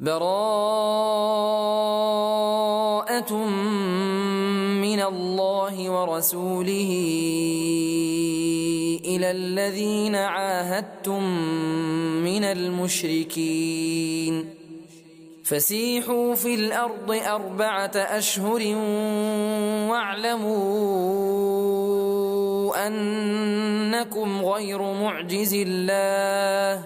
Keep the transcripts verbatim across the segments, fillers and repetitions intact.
براءة من الله ورسوله إلى الذين عاهدتم من المشركين فسيحوا في الأرض أربعة أشهر واعلموا أنكم غير معجز الله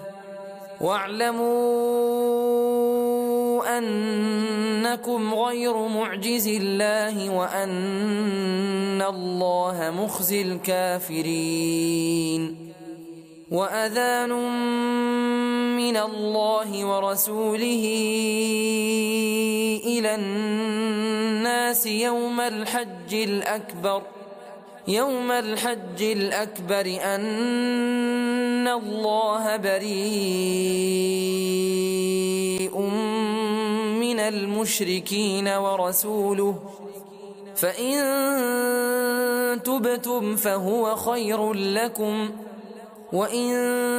واعلموا أنكم غير معجز الله وأن الله مخزي الكافرين وأذان من الله ورسوله إلى الناس يوم الحج الأكبر يوم الحج الأكبر أن الله بريء من المشركين ورسوله فإن تبتم فهو خير لكم وإن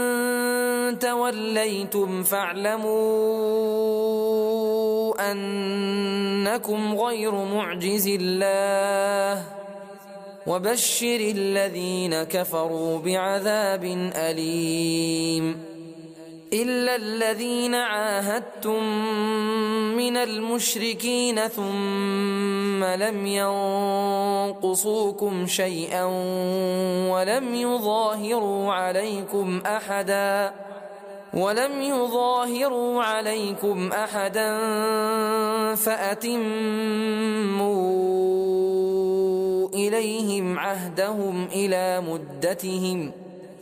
توليتم فاعلموا أنكم غير معجز الله وبشر الذين كفروا بعذاب أليم إلا الذين عاهدتم من المشركين ثم لم ينقصوكم شيئا ولم يظاهروا عليكم أحدا ولم يظاهروا عليكم أحدا فأتموا إليهم عهدهم إلى مدتهم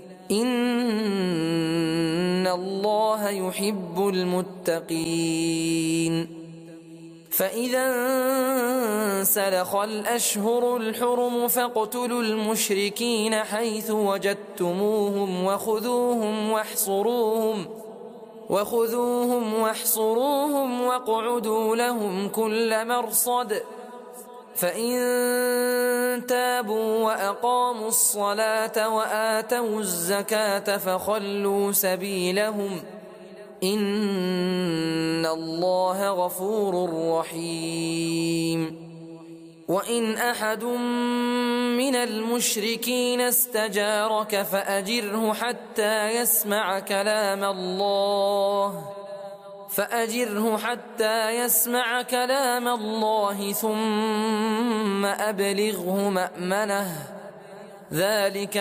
إن الله يحب المتقين فإذا انسلخ الأشهر الحرم فاقتلوا المشركين حيث وجدتموهم وخذوهم واحصروهم وخذوهم واحصروهم واقعدوا لهم كل مرصد فإن تابوا وأقاموا الصلاة وآتوا الزكاة فخلوا سبيلهم إن الله غفور رحيم وإن أحد من المشركين استجارك فأجره حتى يسمع كلام الله فأجره حتى يسمع كلام الله ثم أبلغه مأمنه ذلك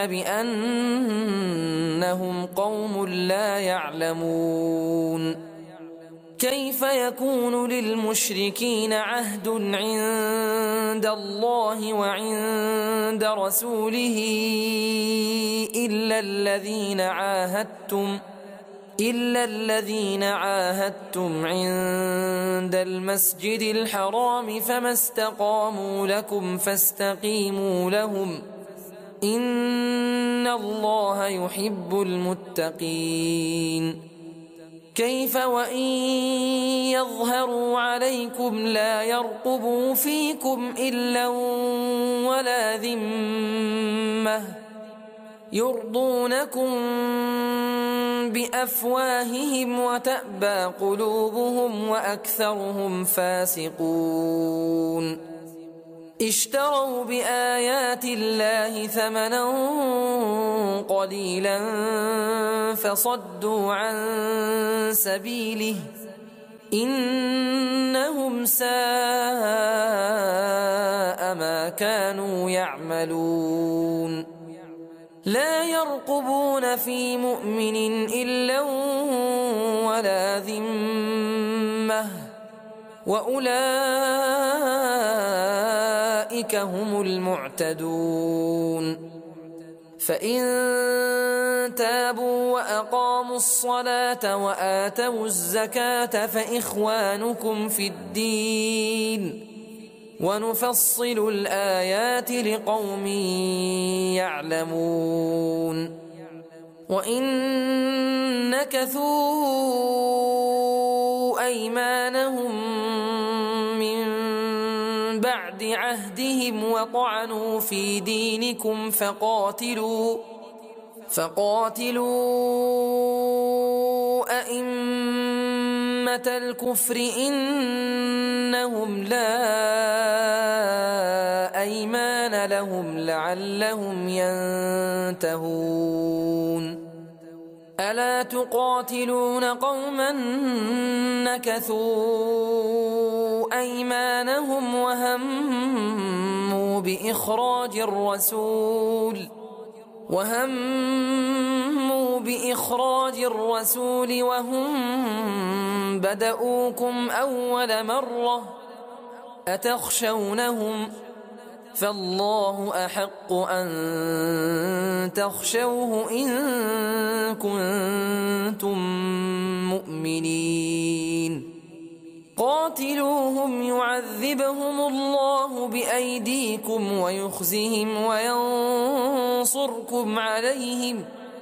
بأنهم قوم لا يعلمون كيف يكون للمشركين عهد عند الله وعند رسوله إلا الذين عاهدتم إلا الذين عاهدتم عند المسجد الحرام فما استقاموا لكم فاستقيموا لهم إن الله يحب المتقين كيف وإن يظهروا عليكم لا يرقبوا فيكم إلا ولا ذمة يرضونكم بأفواههم وتأبى قلوبهم وأكثرهم فاسقون اشتروا بآيات الله ثمنا قليلا فصدوا عن سبيله إنهم ساء ما كانوا يعملون لا يرقبون في مؤمن إلا ولا ذمة وأولئك هم المعتدون فإن تابوا وأقاموا الصلاة وآتوا الزكاة فإخوانكم في الدين ونفصل الآيات لقوم يعلمون وإن نكثوا أيمانهم من بعد عهدهم وطعنوا في دينكم فقاتلوا فقاتلوا أئمة الكفر إنهم لا أيمان لهم لعلهم ينتهون ألا تقاتلون قوما نكثوا أيمانهم وهموا بإخراج الرسول وهموا بإخراج الرسول وهم بدؤوكم أول مرة أتخشونهم فالله أحق أن تخشوه إن كنتم مؤمنين قاتلوهم يعذبهم الله بأيديكم ويخزهم وينصركم عليهم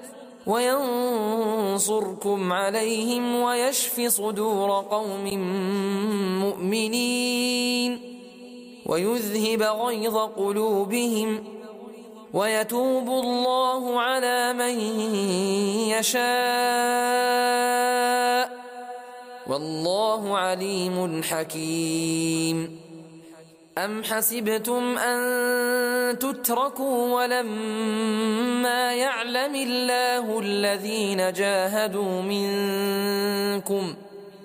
وينصركم عليهم ويشف صدور قوم مؤمنين ويذهب غيظ قلوبهم ويتوب الله على من يشاء والله عليم حكيم أم حسبتم أن تتركوا ولما يعلم الله الذين جاهدوا منكم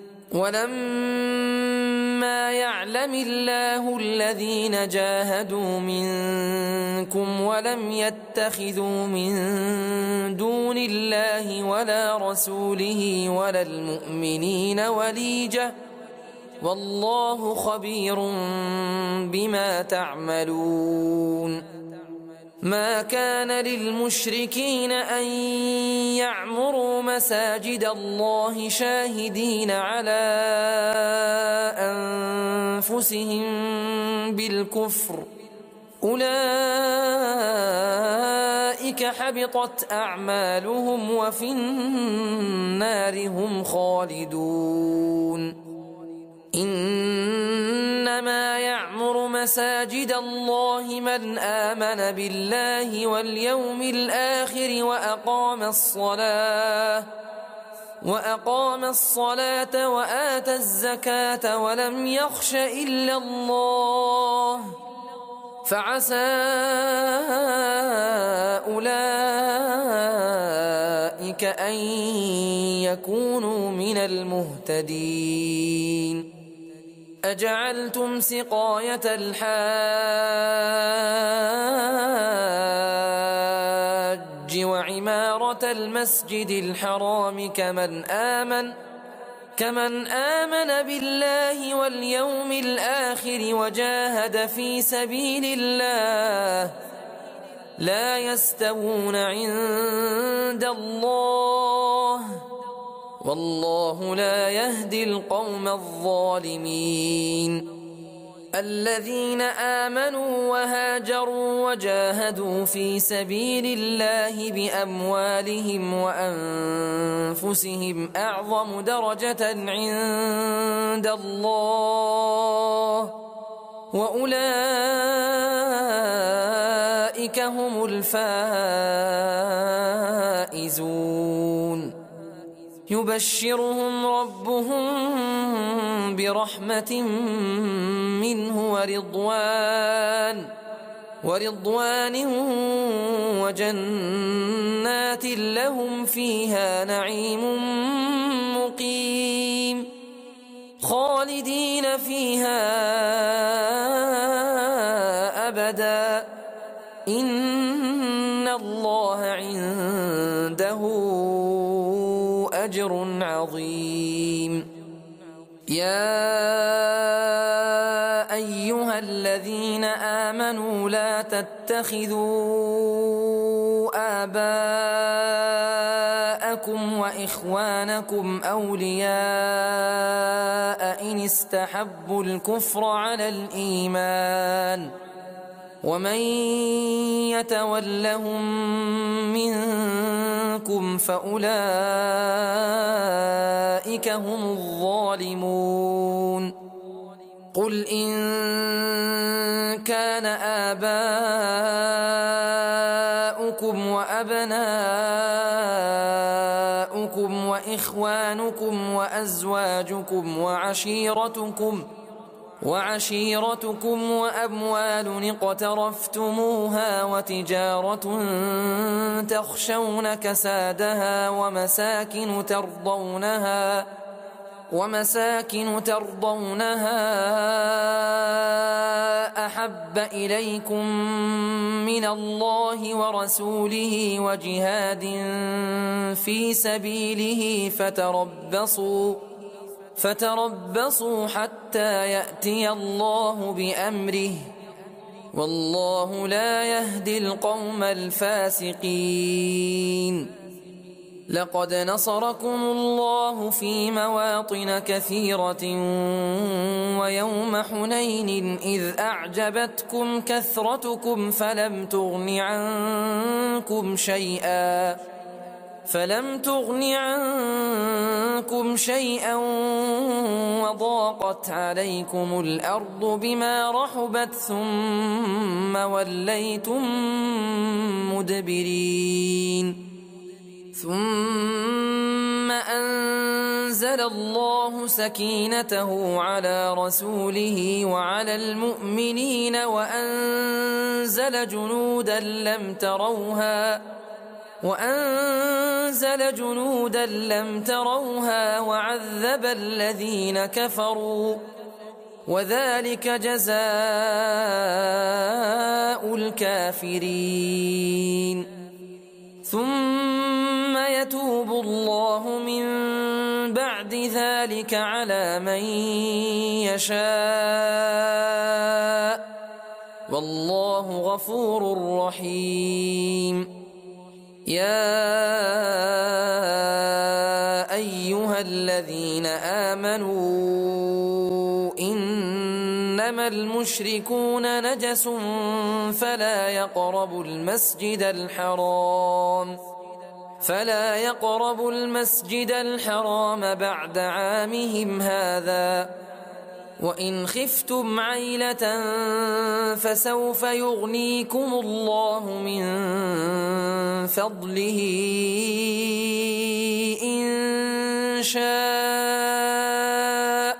ولما يعلم الله الذين جاهدوا منكم ولم يتخذوا من دون الله ولا رسوله ولا المؤمنين وليجة والله خبير بما تعملون ما كان للمشركين أن يعمروا مساجد الله شاهدين على أنفسهم بالكفر أولئك حبطت أعمالهم وفي النار هم خالدون إنما يعمر مساجد الله من آمن بالله واليوم الآخر وأقام الصلاة وأقام الصلاة وآتى الزكاة ولم يخش إلا الله فعسى أولئك أن يكونوا من المهتدين أجعلتم سقاية الحاج وعمارة المسجد الحرام كمن آمن كمن آمن بالله واليوم الآخر وجاهد في سبيل الله لا يستوون عند الله والله لا يهدي القوم الظالمين الذين آمنوا وهاجروا وجاهدوا في سبيل الله بأموالهم وأنفسهم أعظم درجة عند الله وأولئك هم الفائزون يبشرهم ربهم برحمة منه ورضوان ورضوان وجنات لهم فيها نعيم مقيم خالدين فيها أبدا إن الله عنده أجر عظيم يا أيها الذين آمنوا لا تتخذوا آباءكم وإخوانكم أولياء إن استحبوا الكفر على الإيمان ومن يتولهم منكم فأولئك هم الظالمون قل إن كان آباؤكم وأبناؤكم وإخوانكم وأزواجكم وعشيرتكم وعشيرتكم وأموال اقترفتموها وتجارة تخشون كسادها ومساكن ترضونها ومساكن ترضونها أحب إليكم من الله ورسوله وجهاد في سبيله فتربصوا فتربصوا حتى يأتي الله بأمره والله لا يهدي القوم الفاسقين. لقد نصركم الله في مواطن كثيرة ويوم حنين إذ أعجبتكم كثرتكم فلم تغن عنكم شيئا فلم تغن عنكم شيئا وضاقت عليكم الأرض بما رحبت ثم وليتم مدبرين ثم أنزل الله سكينته على رسوله وعلى المؤمنين وأنزل جنودا لم تروها وأنزل جنودا لم تروها وعذب الذين كفروا وذلك جزاء الكافرين. ثم يتوب الله من بعد ذلك على من يشاء والله غفور رحيم. يا أيها الذين آمنوا إنما المشركون نجس فلا يقربوا المسجد الحرام فلا يقربوا المسجد الحرام بعد عامهم هذا وإن خفتم عيلة فسوف يغنيكم الله من فضله إن شاء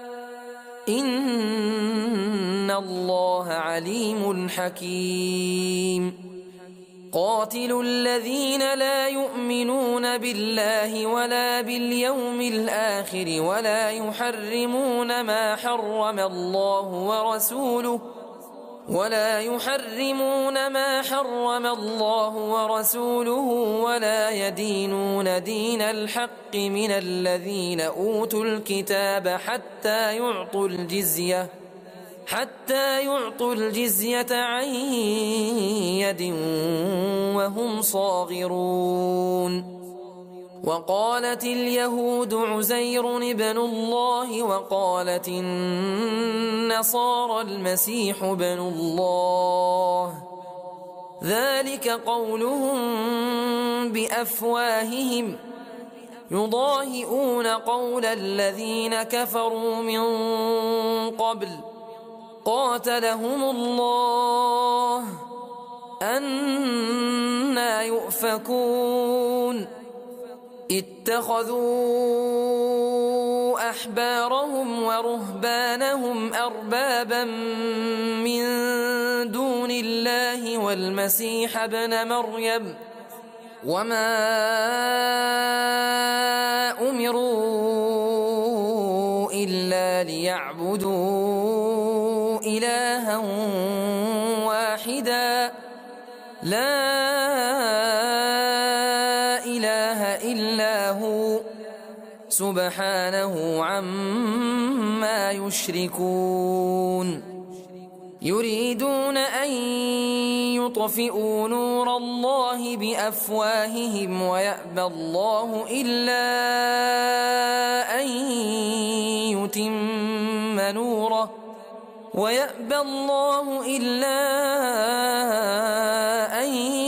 إن الله عليم حكيم. قاتلوا الذين لا يؤمنون بالله ولا باليوم الآخر ولا يحرمون ما حرم الله ورسوله ولا يحرمون ما حرم الله ورسوله ولا يدينون دين الحق من الذين أوتوا الكتاب حتى يعطوا الجزية حتى يعطوا الجزية عن يد وهم صاغرون. وقالت اليهود عزير ابن الله وقالت النصارى المسيح ابن الله ذلك قولهم بأفواههم يضاهئون قول الذين كفروا من قبل قاتلهم الله أنى يؤفكون. اتخذوا أحبارهم ورهبانهم أربابا من دون الله والمسيح ابن مريم وما أمروا إلا ليعبدوا إلها واحدا لا إله إلا هو سبحانه عما يشركون. يريدون أن يطفئوا نور الله بأفواههم ويأبى الله إلا أن يتم نوره ويأبى الله إلا أن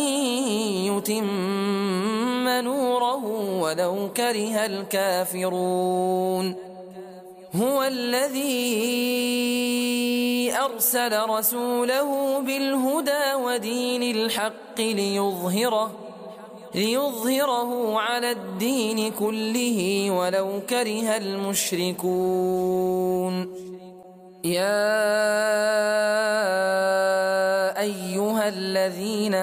يتم نوره ولو كره الكافرون. هو الذي أرسل رسوله بالهدى ودين الحق ليظهره ليظهره على الدين كله ولو كره المشركون. يا أيها الذين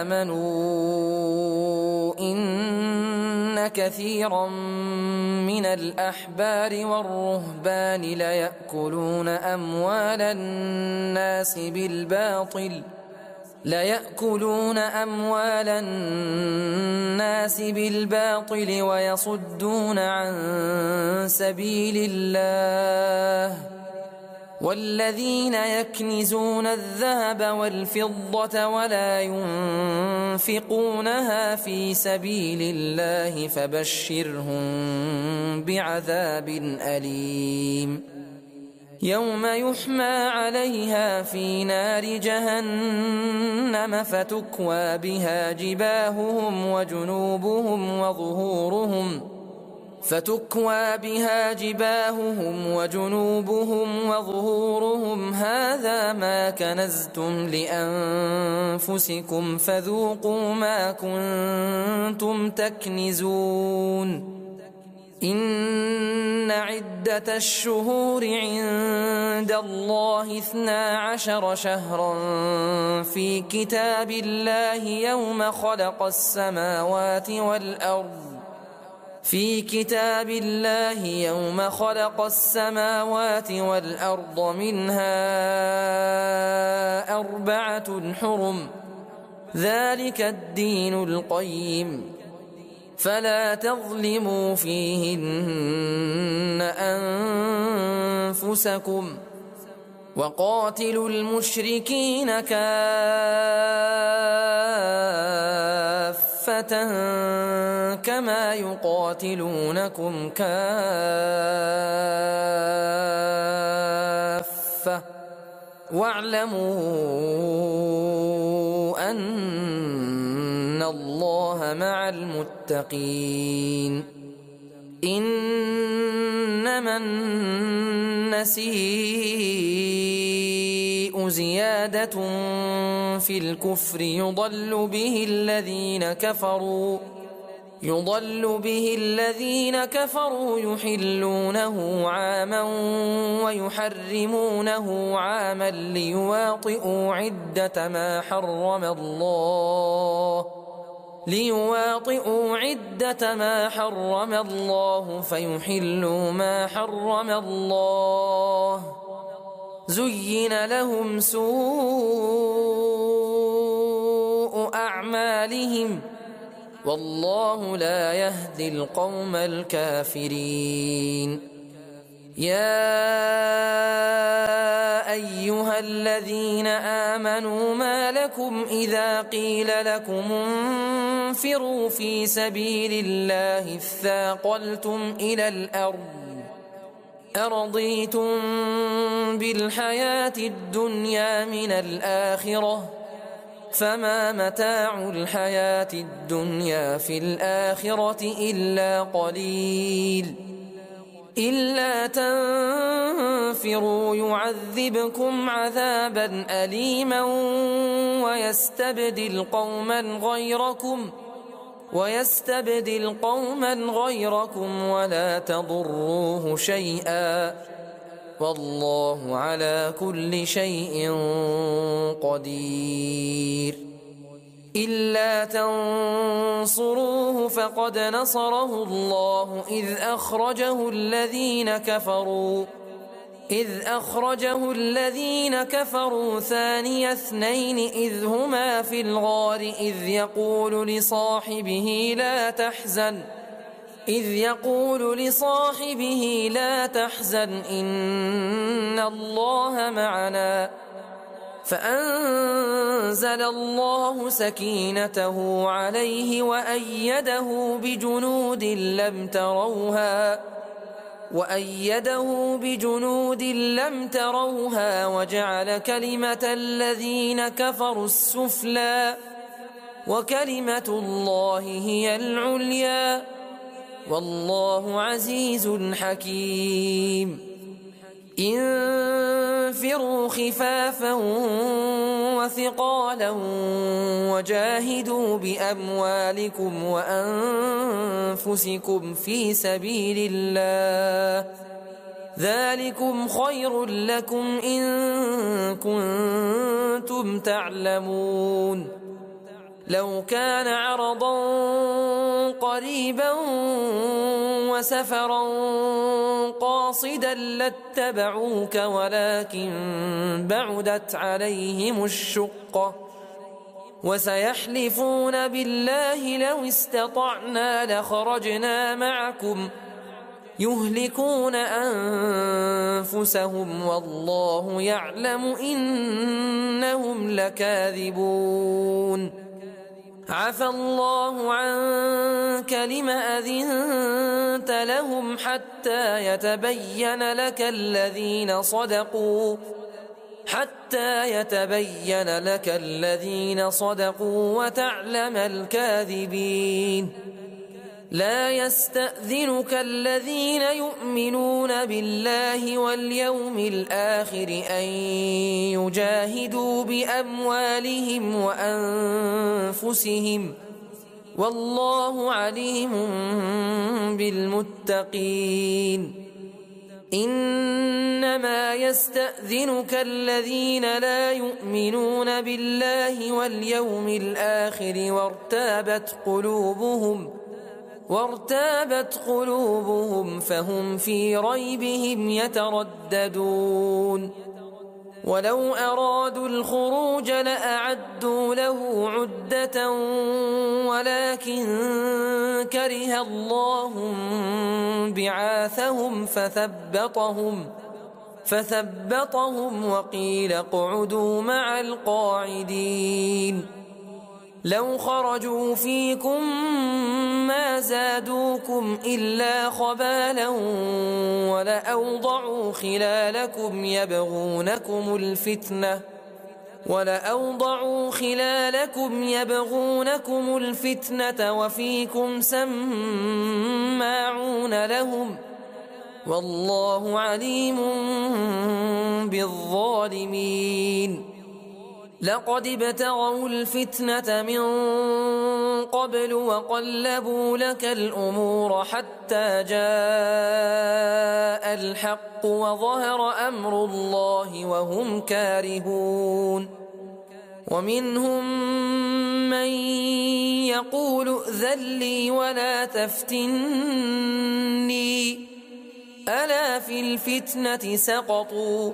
آمنوا إن كثيرا من الأحبار والرهبان ليأكلون أموال الناس بالباطل ليأكلون أموال الناس بالباطل ويصدون عن سبيل الله والذين يكنزون الذهب والفضة ولا ينفقونها في سبيل الله فبشرهم بعذاب أليم يوم يحمى عليها في نار جهنم فتكوى بها جباههم وجنوبهم وظهورهم فتكوى بها جباههم وجنوبهم وظهورهم هذا ما كنزتم لأنفسكم فذوقوا ما كنتم تكنزون. إن عدة الشهور عند الله اثنا عشر شهرا في كتاب الله يوم خلق السماوات والأرض في كتاب الله يوم خلق السماوات والأرض منها أربعة حرم ذلك الدين القيم فلا تظلموا فيهن أنفسكم وقاتلوا المشركين كافة كما يقاتلونكم كافة واعلموا أن الله مع المتقين. إنما النسيء زيادة في الكفر يضل به الذين كفروا يضل به الذين كفروا يحلونه عاما ويحرمونه عاما ليواطئوا عدة ما حرم الله ليواطئوا عدة ما حرم الله فيحلوا ما حرم الله زين لهم سوء أعمالهم والله لا يهدي القوم الكافرين. يا أيها الذين آمنوا ما لكم إذا قيل لكم انفروا في سبيل الله اثاقلتم إلى الأرض أرضيتم بالحياة الدنيا من الآخرة فما متاع الحياة الدنيا في الآخرة إلا قليل إلا تنفروا يعذبكم عذابا أليما ويستبدل قوما غيركم ويستبدل قوما غيركم ولا تضروه شيئا والله على كل شيء قدير. إلا تنصروه فقد نصره الله إذ أخرجه الذين كفروا إذ أخرجه الذين كفروا ثاني اثنين إذ هما في الغار إذ يقول لصاحبه لا تحزن إذ يقول لصاحبه لا تحزن إن الله معنا فأنزل الله سكينته عليه وأيده بجنود لم تروها وأيده بجنود لم تروها وجعل كلمة الذين كفروا السفلى وكلمة الله هي العليا والله عزيز حكيم. إن انفروا خفافا وثقالا وجاهدوا بأموالكم وأنفسكم في سبيل الله ذلكم خير لكم إن كنتم تعلمون لو كان عرضا قريبا وسفرا قاصدا لاتبعوك ولكن بعدت عليهم الشقة وسيحلفون بالله لو استطعنا لخرجنا معكم يهلكون أنفسهم والله يعلم إنهم لكاذبون عفى الله عنك لم أذنت لهم حتى يتبين لك الذين صدقوا حتى يتبين لك الذين صدقوا وتعلم الكاذبين لا يستأذنك الذين يؤمنون بالله واليوم الآخر أن يجاهدوا بأموالهم وأنفسهم والله عليم بالمتقين إنما يستأذنك الذين لا يؤمنون بالله واليوم الآخر وارتابت قلوبهم وارتابت قلوبهم فهم في ريبهم يترددون ولو أرادوا الخروج لأعدوا له عدة ولكن كره الله بعاثهم فثبطهم فثبطهم وقيل اقعدوا مع القاعدين لو خرجوا فيكم ما زادوكم إلا خبالا ولأوضعوا خلالكم يبغونكم الفتنة ولأوضعوا خلالكم يبغونكم الفتنة وفيكم سماعون لهم والله عليم بالظالمين لقد ابتغوا الفتنة من قبل وقلبوا لك الأمور حتى جاء الحق وظهر أمر الله وهم كارهون ومنهم من يقول ائذن لي ولا تفتني ألا في الفتنة سقطوا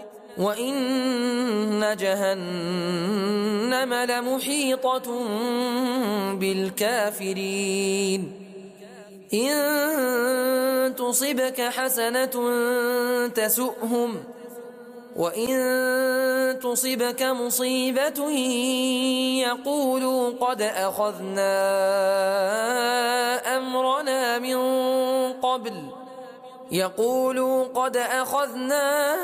وإن جهنم لمحيطة بالكافرين إن تصبك حسنة تسؤهم وإن تصبك مصيبة يقولوا قد أخذنا أمرنا من قبل يقولوا قد أخذنا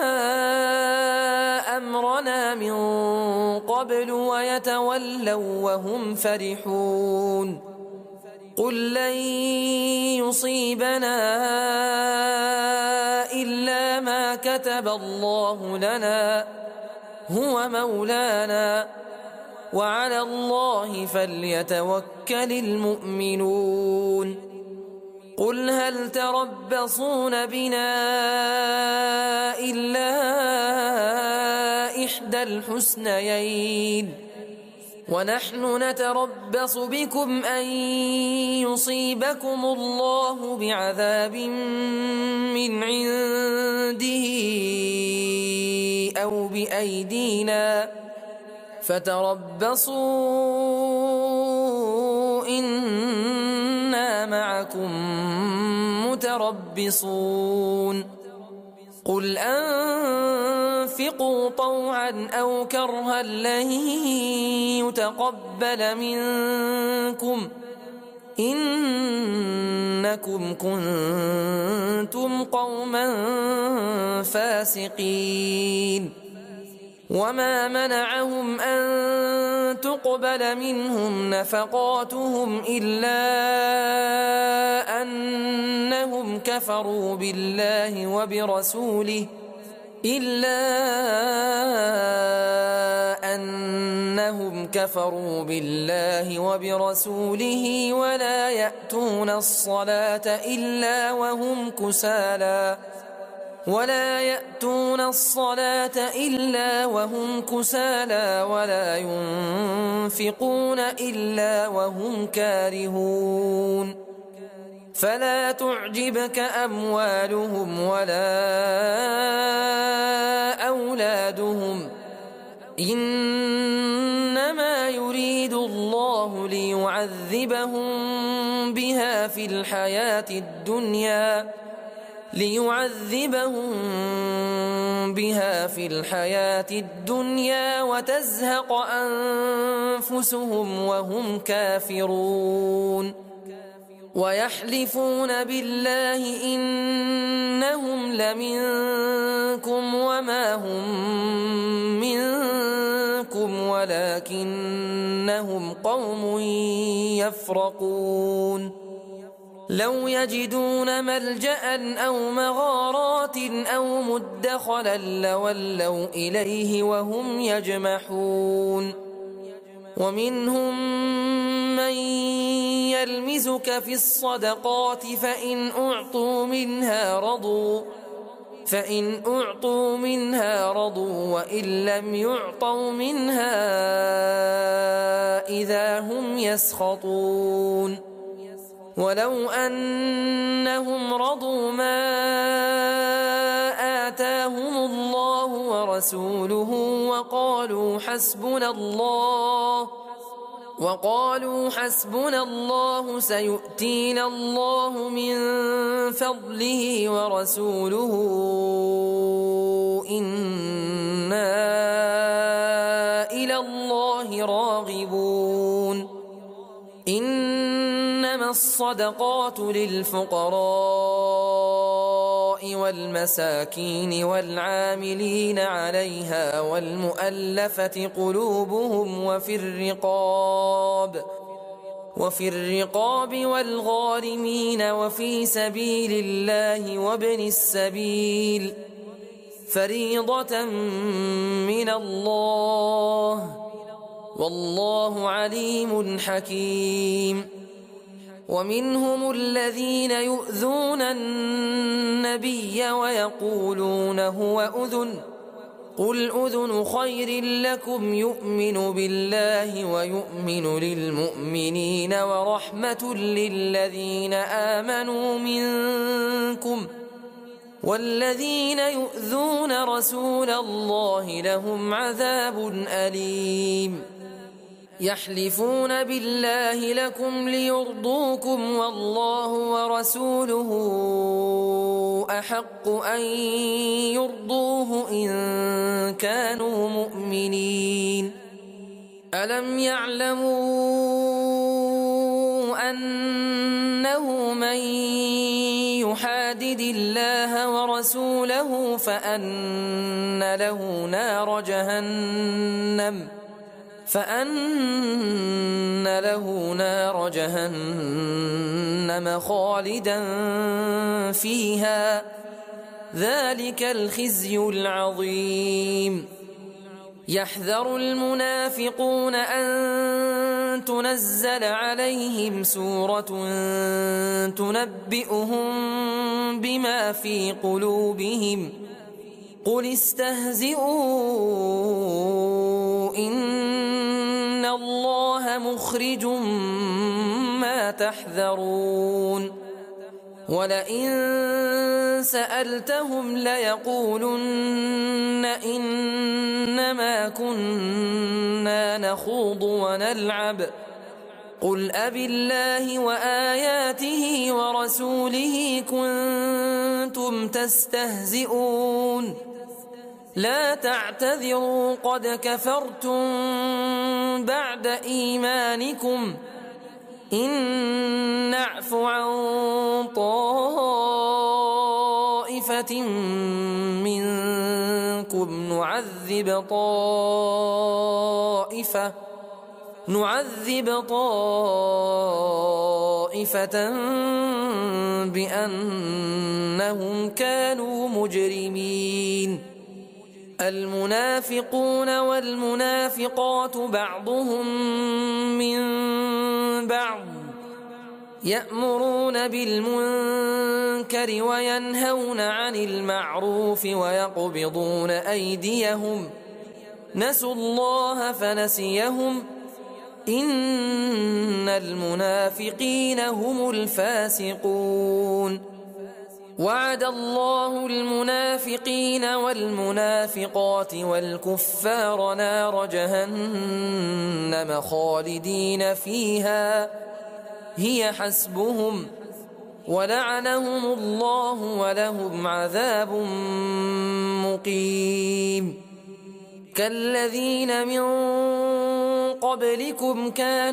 أمرنا من قبل ويتولوا وهم فرحون قل لن يصيبنا إلا ما كتب الله لنا هو مولانا وعلى الله فليتوكل المؤمنون قل هل تربصون بنا إلا إحدى الحسنيين ونحن نتربص بكم أن يصيبكم الله بعذاب من عنده أو بأيدينا فتربصوا إنا معكم متربصون قل أنفقوا طوعا أو كرها لن يتقبل منكم إنكم كنتم قوما فاسقين وما منعهم أن تقبل منهم نفقاتهم إلا أنهم كفروا بالله وبرسوله إلا أنهم كفروا بالله وبرسوله ولا يأتون الصلاة إلا وهم كسالى ولا يأتون الصلاة إلا وهم كسالى ولا ينفقون إلا وهم كارهون فلا تعجبك أموالهم ولا أولادهم إنما يريد الله ليعذبهم بها في الحياة الدنيا ليعذبهم بها في الحياة الدنيا وتزهق أنفسهم وهم كافرون ويحلفون بالله إنهم لمنكم وما هم منكم ولكنهم قوم يفرقون لو يجدون ملجأ أو مغارات أو مدخلا لولوا إليه وهم يجمحون ومنهم من يلمزك في الصدقات فإن أعطوا منها رضوا فإن أعطوا منها رضوا وإن لم يعطوا منها إذا هم يسخطون ولو أنهم رضوا ما آتاهم الله ورسوله وقالوا حسبنا الله وقالوا حسبنا الله سيؤتينا الله من فضله ورسوله إنا إلى الله راغبون إنما الصدقات للفقراء والمساكين والعاملين عليها والمؤلفة قلوبهم وفي الرقاب وفي الرقاب والغارمين وفي سبيل الله وابن السبيل فريضة من الله والله عليم حكيم ومنهم الذين يؤذون النبي ويقولون هو أذن قل أذن خير لكم يؤمن بالله ويؤمن للمؤمنين ورحمة للذين آمنوا منكم والذين يؤذون رسول الله لهم عذاب أليم يحلفون بالله لكم ليرضوكم والله ورسوله أحق أن يرضوه إن كانوا مؤمنين ألم يعلموا أنه من يحادد الله ورسوله فأن له نار جهنم فأن له نار جهنم خالدا فيها ذلك الخزي العظيم يحذر المنافقون أن تنزل عليهم سورة تنبئهم بما في قلوبهم قل استهزئوا إن الله مخرج ما تحذرون ولئن سألتهم ليقولن إنما كنا نخوض ونلعب قل أبالله وآياته ورسوله كنتم تستهزئون لا تعتذروا قد كفرتم بعد إيمانكم إن نعف عن طائفة منكم نعذب طائفة نعذب طائفة بأنهم كانوا مجرمين المنافقون والمنافقات بعضهم من بعض يأمرون بالمنكر وينهون عن المعروف ويقبضون أيديهم نسوا الله فنسيهم إن المنافقين هم الفاسقون وعد الله المنافقين والمنافقات والكفار نار جهنم خالدين فيها هي حسبهم ولعنهم الله ولهم عذاب مقيم كالذين من قبلكم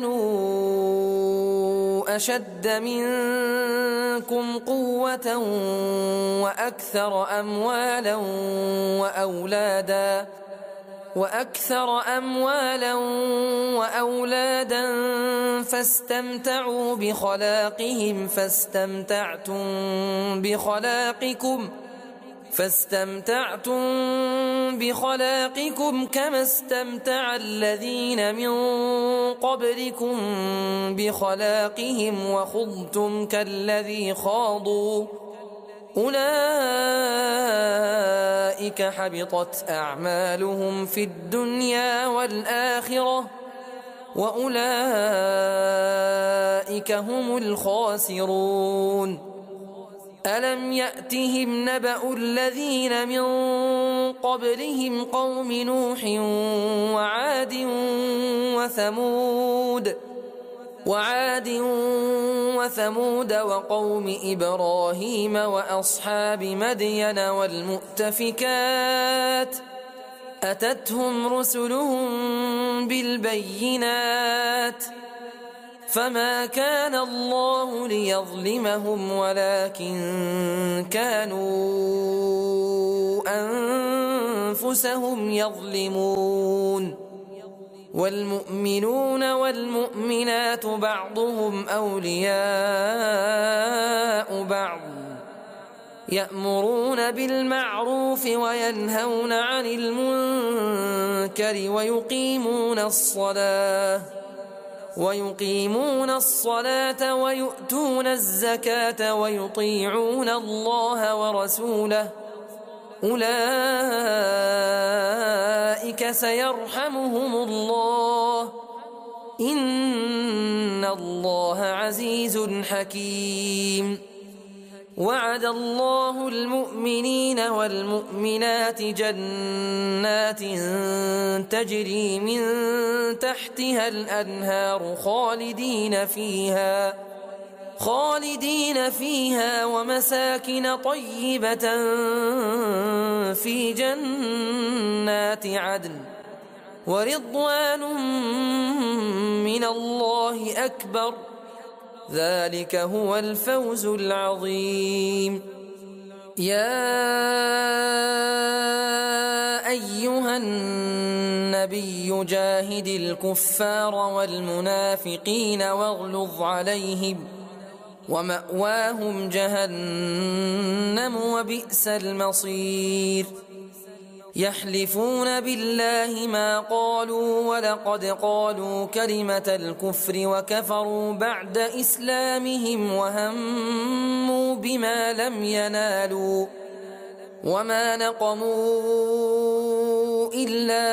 كانوا أشد منكم قوة وأكثر أموالا وأولادا وأكثر أموالا وأولادا فاستمتعوا بخلاقهم فاستمتعتم بخلاقكم فاستمتعتم بخلاقكم كما استمتع الذين من قبلكم بخلاقهم وخضتم كالذي خاضوا أولئك حبطت أعمالهم في الدنيا والآخرة وأولئك هم الخاسرون ألم يأتهم نبأ الذين من قبلهم قوم نوح وعاد وثمود وعاد وثمود وقوم إبراهيم وأصحاب مدين والمؤتفكات أتتهم رسلهم بالبينات فما كان الله ليظلمهم ولكن كانوا أنفسهم يظلمون والمؤمنون والمؤمنات بعضهم أولياء بعض يأمرون بالمعروف وينهون عن المنكر ويقيمون الصلاة ويقيمون الصلاة ويؤتون الزكاة ويطيعون الله ورسوله أولئك سيرحمهم الله إن الله عزيز حكيم وعد الله المؤمنين والمؤمنات جنات تجري من تحتها الأنهار خالدين فيها خالدين فيها ومساكن طيبة في جنات عدن ورضوان من الله أكبر ذلك هو الفوز العظيم يا أيها النبي جاهد الكفار والمنافقين واغلظ عليهم ومأواهم جهنم وبئس المصير يحلفون بالله ما قالوا ولقد قالوا كلمة الكفر وكفروا بعد إسلامهم وهموا بما لم ينالوا وما نقموا إلا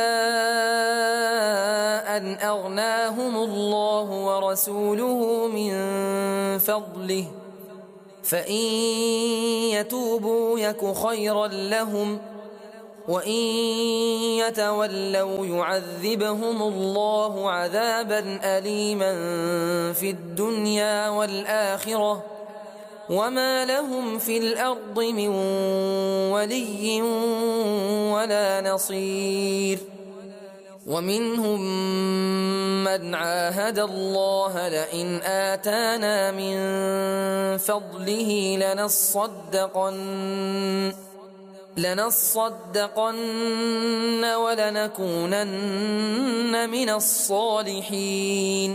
أن أغناهم الله ورسوله من فضله فإن يتوبوا يك خيرا لهم وإن يتولوا يعذبهم الله عذابا أليما في الدنيا والآخرة وما لهم في الأرض من ولي ولا نصير ومنهم من عاهد الله لئن آتانا من فضله لنصدقن لنصدقن ولنكونن من الصالحين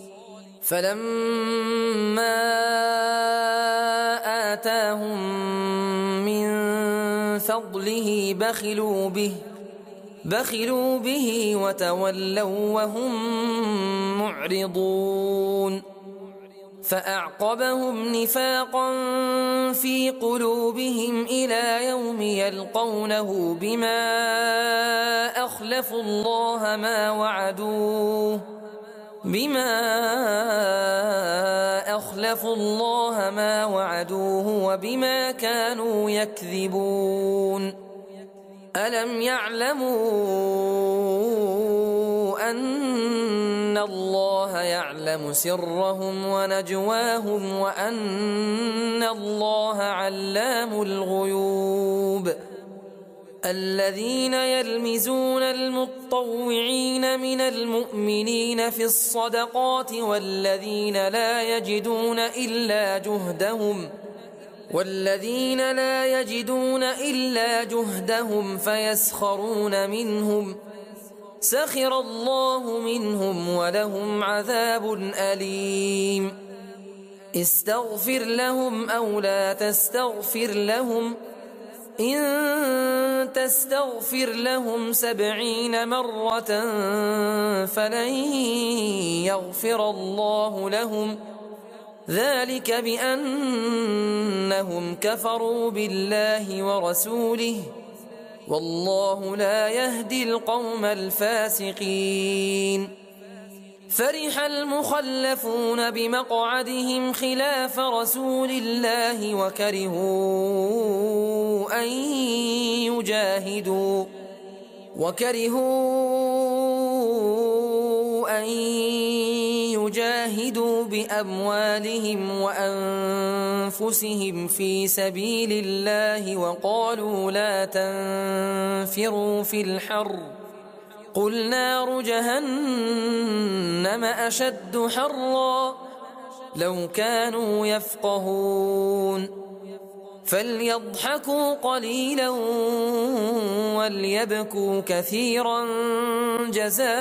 فلما آتاهم من فضله بخلوا به بخلوا به وتولوا وهم معرضون فأعقبهم نفاقا في قلوبهم إلى يوم يلقونه بما أخلفوا الله ما وعدوه بما أخلفوا الله ما وعدوه وبما كانوا يكذبون ألم يعلموا أن الله يعلم سرهم ونجواهم وأن الله علام الغيوب الذين يلمزون المطوعين من المؤمنين في الصدقات والذين لا يجدون إلا جهدهم والذين لا يجدون إلا جهدهم فيسخرون منهم سخر الله منهم ولهم عذاب أليم استغفر لهم أو لا تستغفر لهم إن تستغفر لهم سبعين مرة فلن يغفر الله لهم ذلك بأنهم كفروا بالله ورسوله والله لا يهدي القوم الفاسقين فرح المخلفون بمقعدهم خلاف رسول الله وكرهوا أن يجاهدوا وكرهوا أن يجاهدوا بأموالهم وأنفسهم في سبيل الله وقالوا لا تنفروا في الحر قل نار جهنم أشد حرا لو كانوا يفقهون فليضحكوا قليلا وليبكوا كثيرا جزاء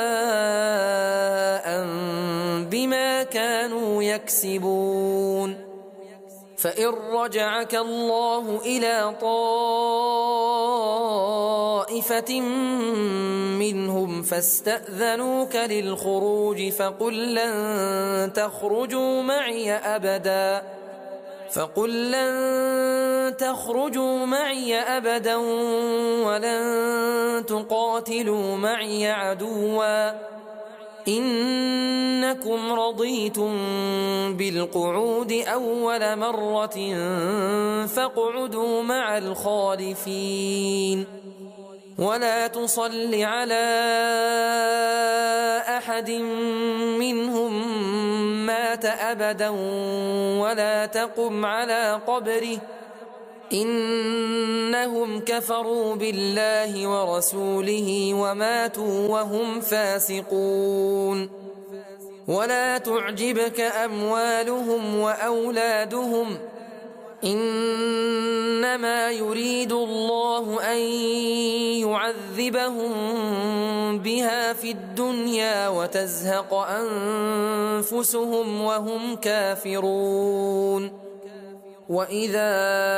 بما كانوا يكسبون فإن رجعك الله إلى طائفة منهم فاستأذنوك للخروج فقل لن تخرجوا معي أبدا فقل لن تخرجوا معي أبدا ولن تقاتلوا معي عدوا إنكم رضيتم بالقعود أول مرة فاقعدوا مع الخالفين ولا تصل على أحد منهم مات أبدا ولا تقم على قبره إنهم كفروا بالله ورسوله وماتوا وهم فاسقون ولا تعجبك أموالهم وأولادهم إنما يريد الله أن يعذبهم بها في الدنيا وتزهق أنفسهم وهم كافرون وإذا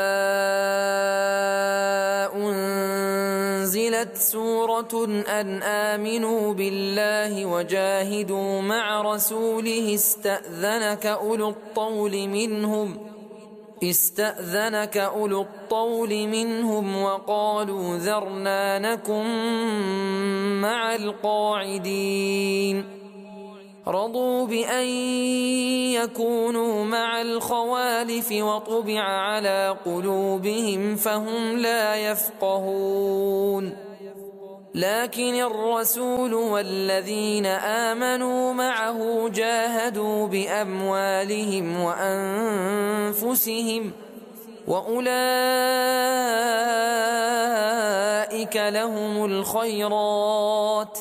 أنزلت سورة أن آمنوا بالله وجاهدوا مع رسوله استأذنك أولو الطول منهم استأذنك أولو الطول منهم وقالوا ذرنا نكن مع القاعدين رضوا بأن يكونوا مع الخوالف وطبع على قلوبهم فهم لا يفقهون لكن الرسول والذين آمنوا معه جاهدوا بأموالهم وأنفسهم وأولئك لهم الخيرات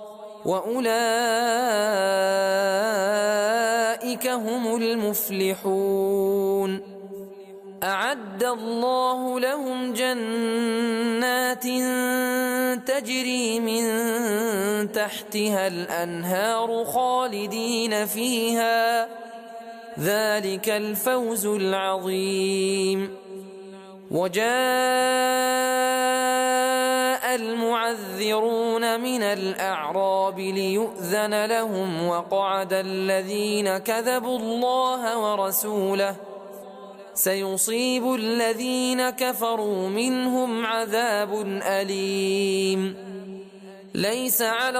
وأولئك هم المفلحون أعد الله لهم جنات تجري من تحتها الأنهار خالدين فيها ذلك الفوز العظيم وجاء المعذرون من الأعراب ليؤذن لهم وقعد الذين كذبوا الله ورسوله سيصيب الذين كفروا منهم عذاب أليم ليس على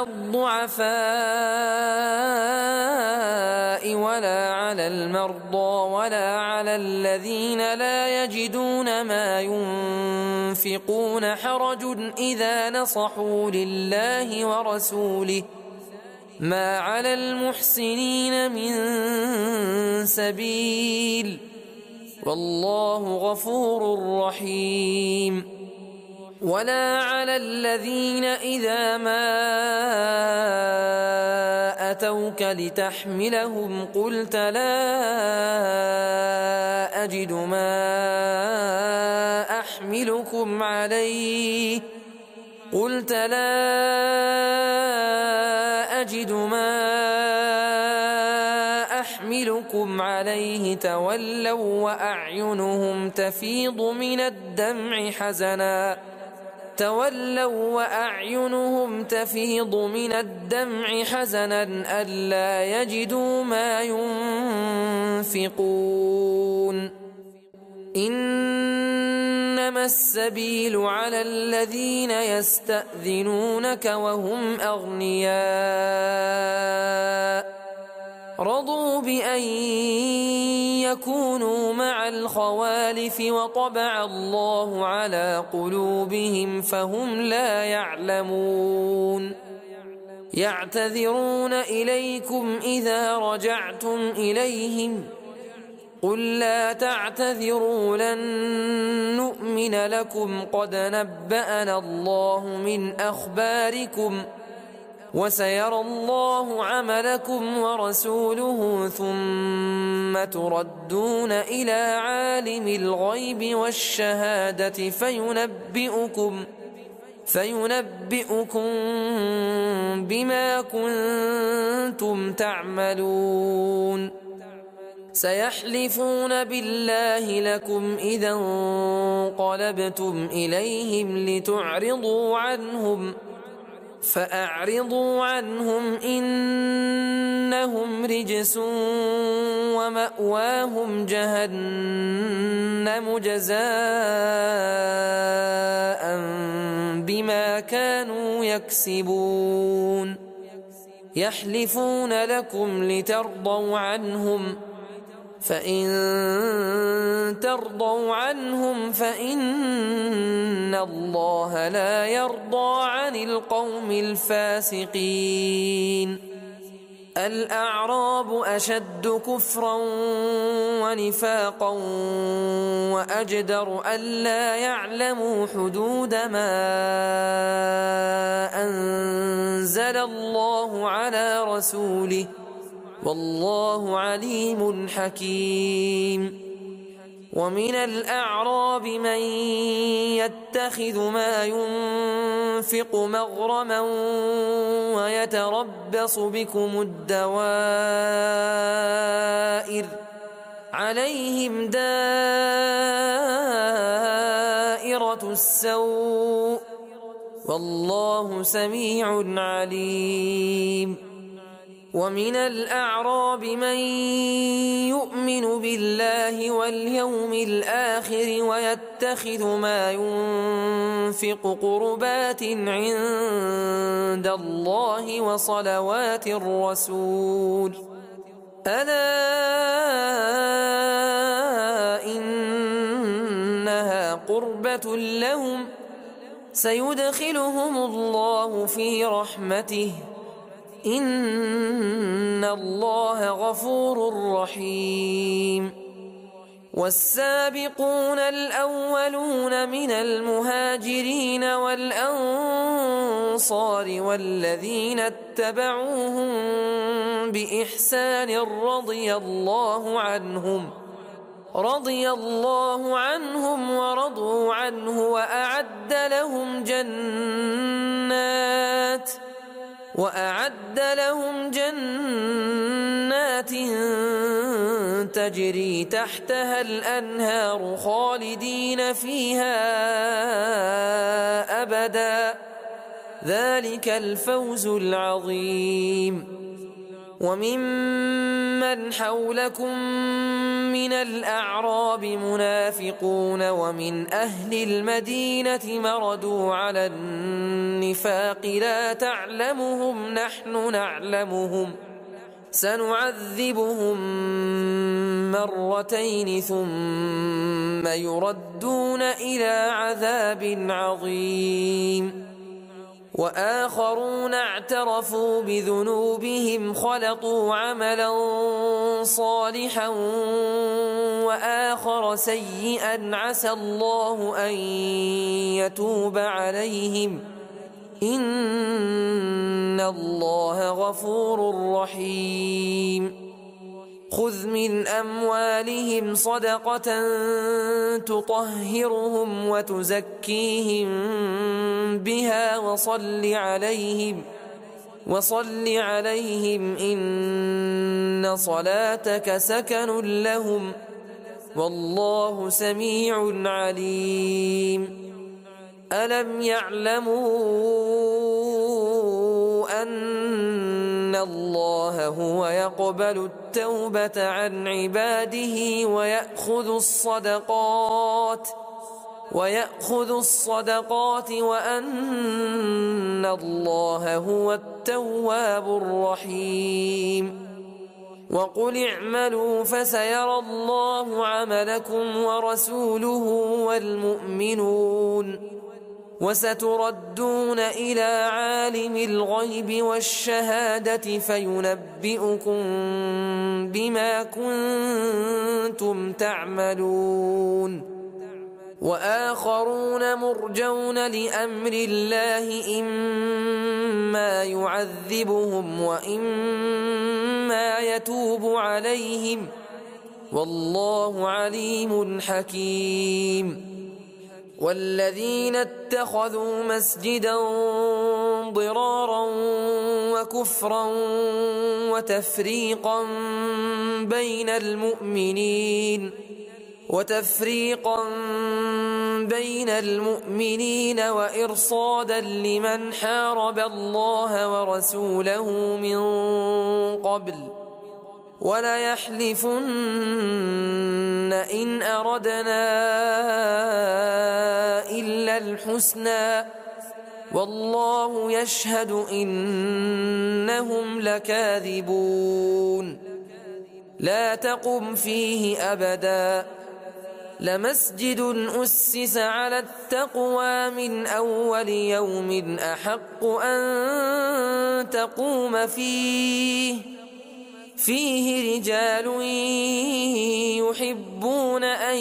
الضعفاء ولا على المرضى ولا على الذين لا يجدون ما ينفقون حرج إذا نصحوا لله ورسوله ما على المحسنين من سبيل والله غفور رحيم ولا على الذين إذا ما أتوك لتحملهم قلت لا أجد ما أحملكم عليه قلت لا أجد ما أحملكم عليه تولوا وأعينهم تفيض من الدمع حزنا تولوا وأعينهم تفيض من الدمع حزنا ألا يجدوا ما ينفقون إنما السبيل على الذين يستأذنونك وهم أغنياء رضوا بأن يكونوا مع الخوالف وطبع الله على قلوبهم فهم لا يعلمون يعتذرون إليكم إذا رجعتم إليهم قل لا تعتذروا لن نؤمن لكم قد نبأنا الله من أخباركم وسيرى الله عملكم ورسوله ثم تردون إلى عالم الغيب والشهادة فينبئكم فينبئكم بما كنتم تعملون سيحلفون بالله لكم إذا انقلبتم إليهم لتعرضوا عنهم فأعرضوا عنهم إنهم رجس ومأواهم جهنم جزاء بما كانوا يكسبون يحلفون لكم لترضوا عنهم فإن ترضوا عنهم فإن الله لا يرضى عن القوم الفاسقين الأعراب أشد كفرا ونفاقا وأجدر ألا يعلموا حدود ما أنزل الله على رسوله والله عليم حكيم ومن الأعراب من يتخذ ما ينفق مغرما ويتربص بكم الدوائر عليهم دائرة السوء والله سميع عليم ومن الأعراب من يؤمن بالله واليوم الآخر ويتخذ ما ينفق قربات عند الله وصلوات الرسول ألا إنها قربة لهم سيدخلهم الله في رحمته إن الله غفور رحيم والسابقون الأولون من المهاجرين والأنصار والذين اتبعوهم بإحسان رضي الله عنهم رضي الله عنهم ورضوا عنه وأعد لهم جنات وأعد لهم جنات تجري تحتها الأنهار خالدين فيها أبدا، ذلك الفوز العظيم. وممن حولكم من الأعراب منافقون ومن أهل المدينة مردوا على النفاق لا تعلمهم نحن نعلمهم سنعذبهم مرتين ثم يردون إلى عذاب عظيم. وآخرون اعترفوا بذنوبهم خلطوا عملا صالحا وآخر سيئا عسى الله أن يتوب عليهم إن الله غفور رحيم. خذ من أموالهم صدقة تطهرهم وتزكيهم بها وصل عليهم وصل عليهم إن صلاتك سكن لهم والله سميع عليم. ألم يعلموا أن الله هو يقبل التوبة عن عباده ويأخذ الصدقات ويأخذ الصدقات وأن الله هو التواب الرحيم. وقل اعملوا فسيرى الله عملكم ورسوله والمؤمنون وستردون إلى عالم الغيب والشهادة فينبئكم بما كنتم تعملون. وآخرون مرجون لأمر الله إما يعذبهم وإما يتوب عليهم والله عليم حكيم. والذين اتخذوا مسجدا ضرارا وكفرا وتفريقا بين المؤمنين وتفريقا بين المؤمنين وإرصادا لمن حارب الله ورسوله من قبل وليحلفن إن أردنا إلا الحسنى والله يشهد إنهم لكاذبون. لا تقم فيه أبدا لمسجد أسس على التقوى من أول يوم أحق أن تقوم فيه فيه رجال يحبون أن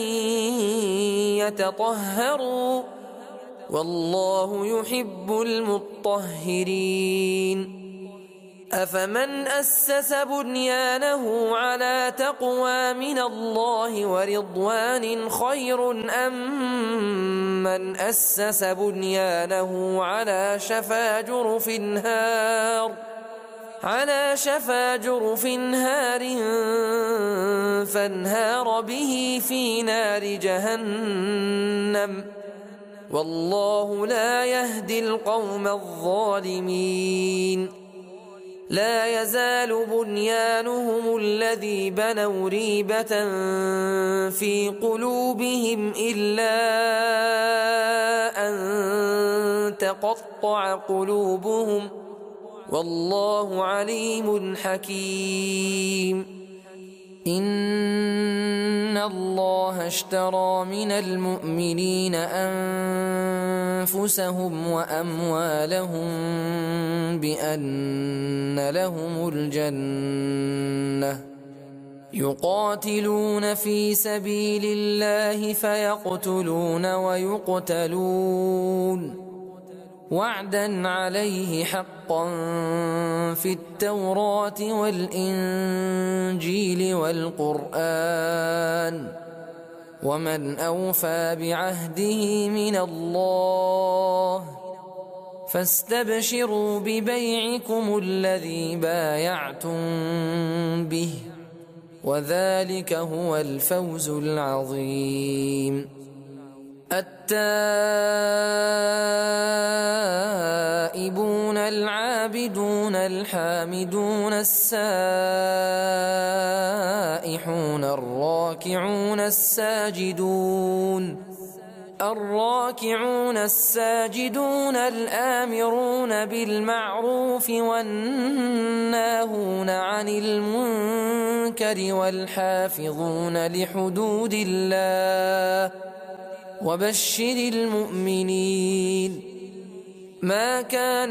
يتطهروا والله يحب المطهرين. أفمن أسس بنيانه على تقوى من الله ورضوان خير أم من أسس بنيانه على شفا جرف هار على شفا جرف هار فانهار به في نار جهنم والله لا يهدي القوم الظالمين. لا يزال بنيانهم الذي بنوا ريبة في قلوبهم إلا أن تقطع قلوبهم والله عليم حكيم. إن الله اشترى من المؤمنين أنفسهم وأموالهم بأن لهم الجنة يقاتلون في سبيل الله فيقتلون ويقتلون وعدا عليه حقا في التوراة والإنجيل والقرآن ومن أوفى بعهده من الله فاستبشروا ببيعكم الذي بايعتم به وذلك هو الفوز العظيم. التائبون العابدون الحامدون السائحون الراكعون الساجدون الراكعون الساجدون الآمرون بالمعروف والناهون عن المنكر والحافظون لحدود الله وبشر المؤمنين. ما كان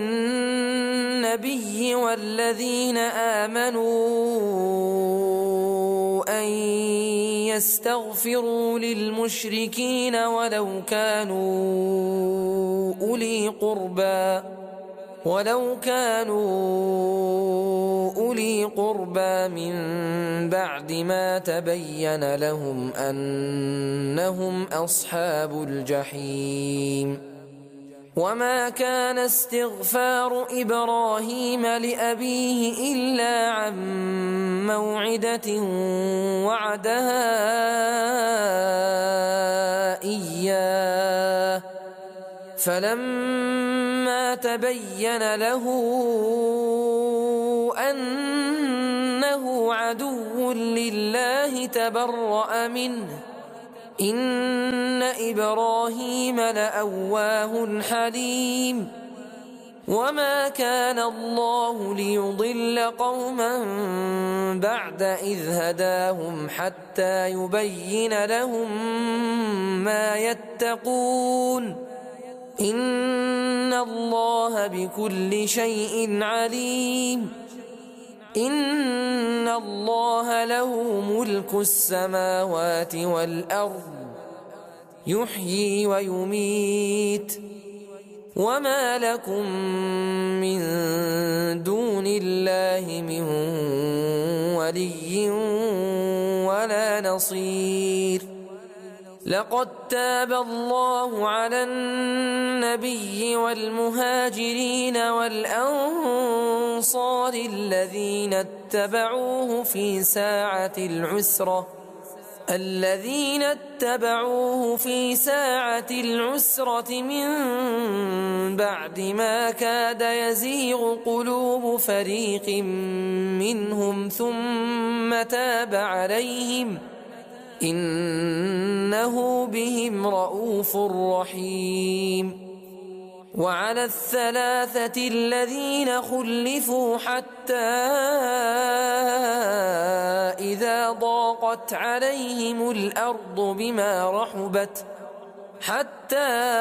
للنبي والذين آمنوا أن يستغفروا للمشركين ولو كانوا أولي قربى ولو كانوا أولي قربى من بعد ما تبين لهم أنهم أصحاب الجحيم. وما كان استغفار إبراهيم لأبيه إلا عن موعدة وعدها إياه فلما تبين له أنه عدو لله تبرأ منه إن إبراهيم لأواه حليم. وما كان الله ليضل قوما بعد إذ هداهم حتى يبين لهم ما يتقون إن الله بكل شيء عليم. إن الله له ملك السماوات والأرض يحيي ويميت وما لكم من دون الله من ولي ولا نصير. لقد تاب الله على النبي والمهاجرين والأنصار الذين اتبعوه في ساعة العسرة الذين اتبعوه في ساعة العسرة من بعد ما كاد يزيغ قلوب فريق منهم ثم تاب عليهم إنه بهم رءوف رحيم. وعلى الثلاثة الذين خلفوا حتى إذا ضاقت عليهم الأرض بما رحبت حتى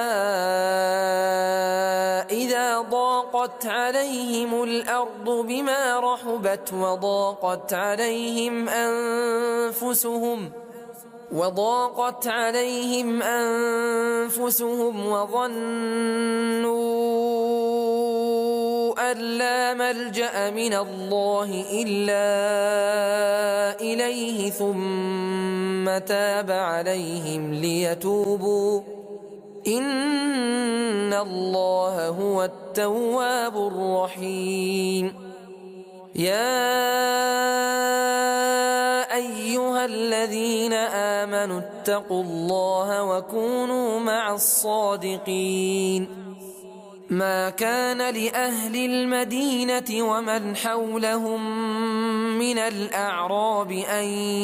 إذا ضاقت عليهم الأرض بما رحبت وضاقت عليهم أنفسهم وضاقت عليهم أنفسهم وظنوا أن لا ملجأ من الله إلا إليه ثم تاب عليهم ليتوبوا إن الله هو التواب الرحيم. يا أيها الذين آمنوا اتقوا الله وكونوا مع الصادقين. ما كان لأهل المدينة ومن حولهم من الأعراب أن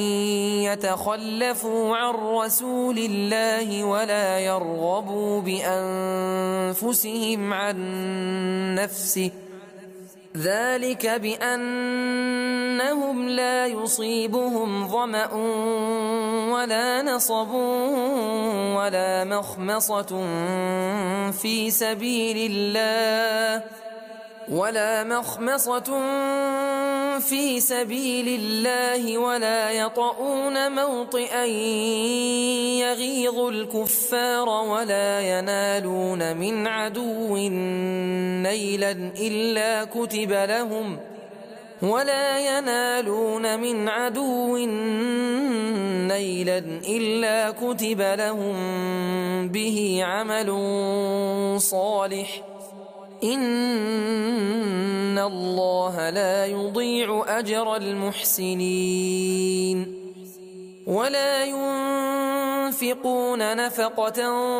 يتخلفوا عن رسول الله ولا يرغبوا بأنفسهم عن نفسه ذلك بأنهم لا يصيبهم ظمأ ولا نصب ولا مخمصة في سبيل الله ولا مخمصة في سبيل الله ولا يطؤون موطئا يغيظ الكفار ولا ينالون من عدو نيلا إلا كتب لهم ولا ينالون من عدو نيلا إلا كتب لهم به عمل صالح إن إن الله لا يضيع أجر المحسنين ولا ينفقون نفقة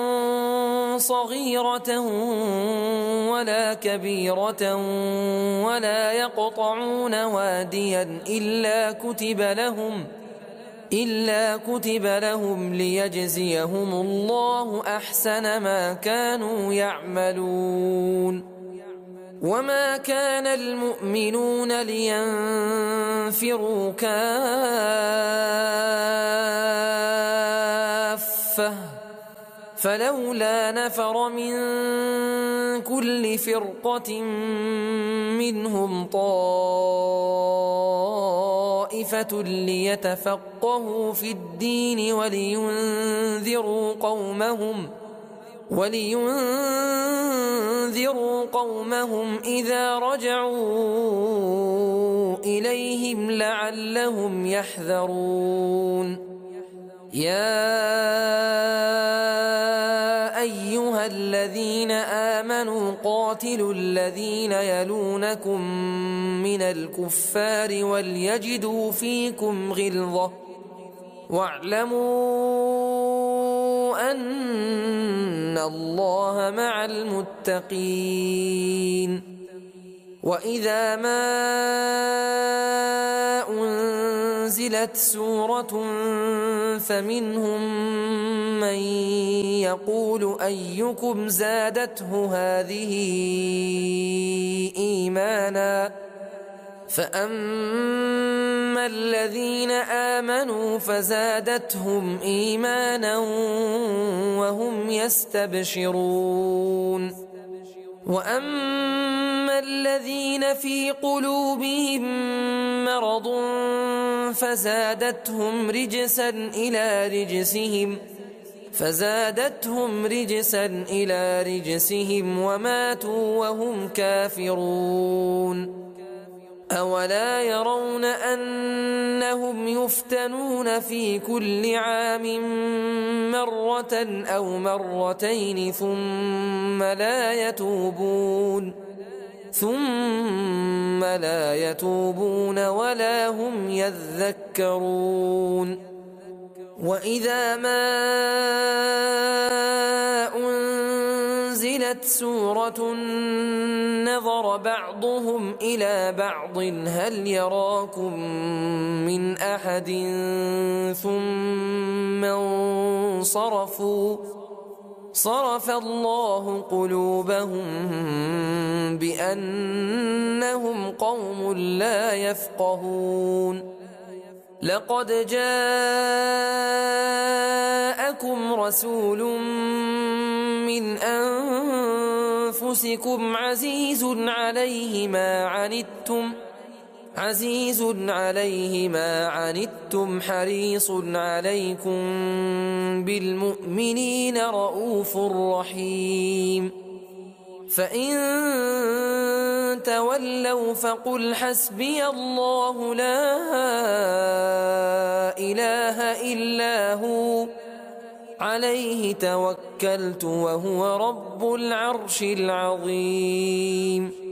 صغيرة ولا كبيرة ولا يقطعون واديا إلا كتب لهم إلا كتب لهم ليجزيهم الله أحسن ما كانوا يعملون وما كان المؤمنون لينفروا كافة فلولا نفر من كل فرقة منهم طائفة ليتفقهوا في الدين ولينذروا قومهم ولينذروا قومهم إذا رجعوا إليهم لعلهم يحذرون يا أيها الذين آمنوا قاتلوا الذين يلونكم من الكفار وليجدوا فيكم غلظة واعلموا أن الله مع المتقين وإذا ما أنزلت سورة فمنهم من يقول أيكم زادته هذه إيمانا فأما الذين آمنوا فزادتهم إيمانا وهم يستبشرون وأما الذين في قلوبهم مرض فزادتهم رجسا إلى رجسهم فزادتهم رجسا إلى رجسهم وماتوا وهم كافرون أولا يرون أنهم يفتنون في كل عام مرة أو مرتين ثم لا يتوبون ثم لا يتوبون ولا هم يذكرون وإذا ما أنزلت سورة نظر بعضهم إلى بعض هل يراكم من أحد ثم انصرفوا صرف الله قلوبهم بأنهم قوم لا يفقهون لقد جاءكم رسول من أنفسكم عزيز عليه ما عنتم عزيز عليه ما عنتم حريص عليكم بالمؤمنين رؤوف رحيم فإن تولوا فقل حسبي الله لا إله إلا هو عليه توكلت وهو رب العرش العظيم